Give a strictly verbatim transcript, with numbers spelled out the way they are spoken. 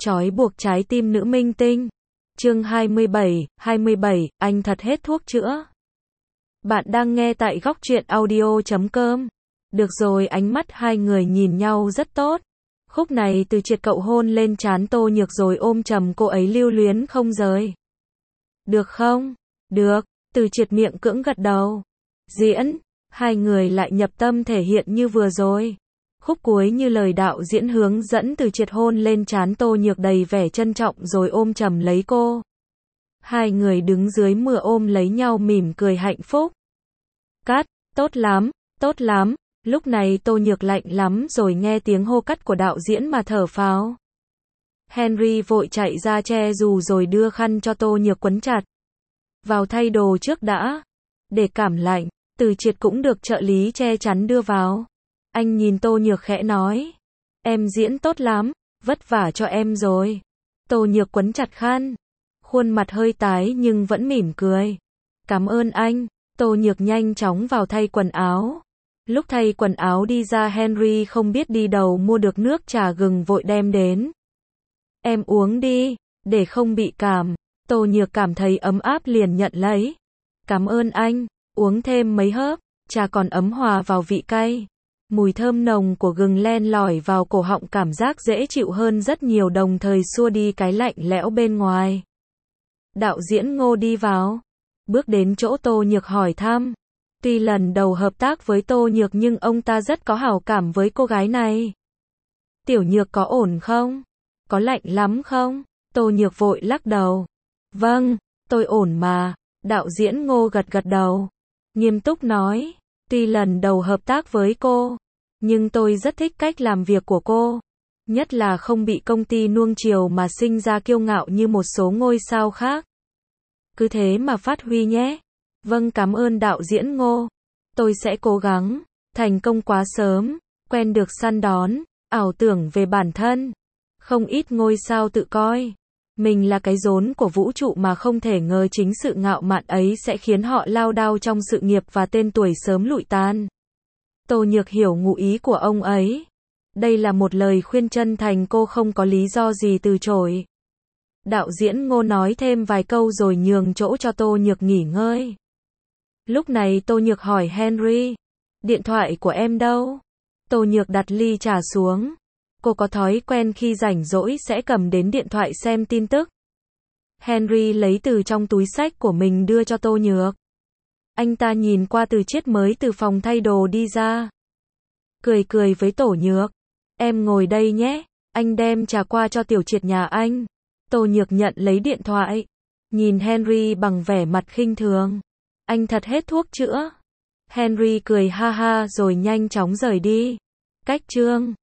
Trói buộc trái tim nữ minh tinh. Chương hai mươi bảy, hai mươi bảy, anh thật hết thuốc chữa. Bạn đang nghe tại góc truyện audio chấm com. Được rồi, ánh mắt hai người nhìn nhau rất tốt. Khúc này Từ Triệt cậu hôn lên trán Tô Nhược rồi ôm chầm cô ấy lưu luyến không rời. Được không? Được, Từ Triệt miệng cưỡng gật đầu. Diễn, hai người lại nhập tâm thể hiện như vừa rồi. Khúc cuối như lời đạo diễn hướng dẫn, Từ Triệt hôn lên trán Tô Nhược đầy vẻ trân trọng rồi ôm chầm lấy cô. Hai người đứng dưới mưa ôm lấy nhau mỉm cười hạnh phúc. Cắt, tốt lắm, tốt lắm. Lúc này Tô Nhược lạnh lắm rồi nghe tiếng hô cắt của đạo diễn mà thở phào. Henry vội chạy ra che dù rồi đưa khăn cho Tô Nhược quấn chặt. Vào thay đồ trước đã. Để cảm lạnh, Từ Triệt cũng được trợ lý che chắn đưa vào. Anh nhìn Tô Nhược khẽ nói. Em diễn tốt lắm, vất vả cho em rồi. Tô Nhược quấn chặt khăn. Khuôn mặt hơi tái nhưng vẫn mỉm cười. Cảm ơn anh. Tô Nhược nhanh chóng vào thay quần áo. Lúc thay quần áo đi ra, Henry không biết đi đâu mua được nước trà gừng vội đem đến. Em uống đi, để không bị cảm. Tô Nhược cảm thấy ấm áp liền nhận lấy. Cảm ơn anh, uống thêm mấy hớp, trà còn ấm hòa vào vị cay. Mùi thơm nồng của gừng len lỏi vào cổ họng, cảm giác dễ chịu hơn rất nhiều, đồng thời xua đi cái lạnh lẽo bên ngoài. Đạo diễn Ngô đi vào, bước đến chỗ Tô Nhược hỏi thăm. Tuy lần đầu hợp tác với Tô Nhược nhưng ông ta rất có hảo cảm với cô gái này. Tiểu Nhược có ổn không? Có lạnh lắm không? Tô Nhược vội lắc đầu. Vâng, tôi ổn mà. Đạo diễn Ngô gật gật đầu. Nghiêm túc nói. Tuy lần đầu hợp tác với cô, nhưng tôi rất thích cách làm việc của cô. Nhất là không bị công ty nuông chiều mà sinh ra kiêu ngạo như một số ngôi sao khác. Cứ thế mà phát huy nhé. Vâng, cảm ơn đạo diễn Ngô. Tôi sẽ cố gắng. Thành công quá sớm, quen được săn đón, ảo tưởng về bản thân. Không ít ngôi sao tự coi mình là cái rốn của vũ trụ mà không thể ngờ chính sự ngạo mạn ấy sẽ khiến họ lao đao trong sự nghiệp và tên tuổi sớm lụi tan. Tô Nhược hiểu ngụ ý của ông ấy. Đây là một lời khuyên chân thành, cô không có lý do gì từ chối. Đạo diễn Ngô nói thêm vài câu rồi nhường chỗ cho Tô Nhược nghỉ ngơi. Lúc này Tô Nhược hỏi Henry. Điện thoại của em đâu? Tô Nhược đặt ly trà xuống. Cô có thói quen khi rảnh rỗi sẽ cầm đến điện thoại xem tin tức. Henry lấy từ trong túi xách của mình đưa cho Tô Nhược. Anh ta nhìn qua Từ Triệt mới từ phòng thay đồ đi ra. Cười cười với Tô Nhược. Em ngồi đây nhé, anh đem trà qua cho Tiểu Triệt nhà anh. Tô Nhược nhận lấy điện thoại. Nhìn Henry bằng vẻ mặt khinh thường. Anh thật hết thuốc chữa. Henry cười ha ha rồi nhanh chóng rời đi. Cách chương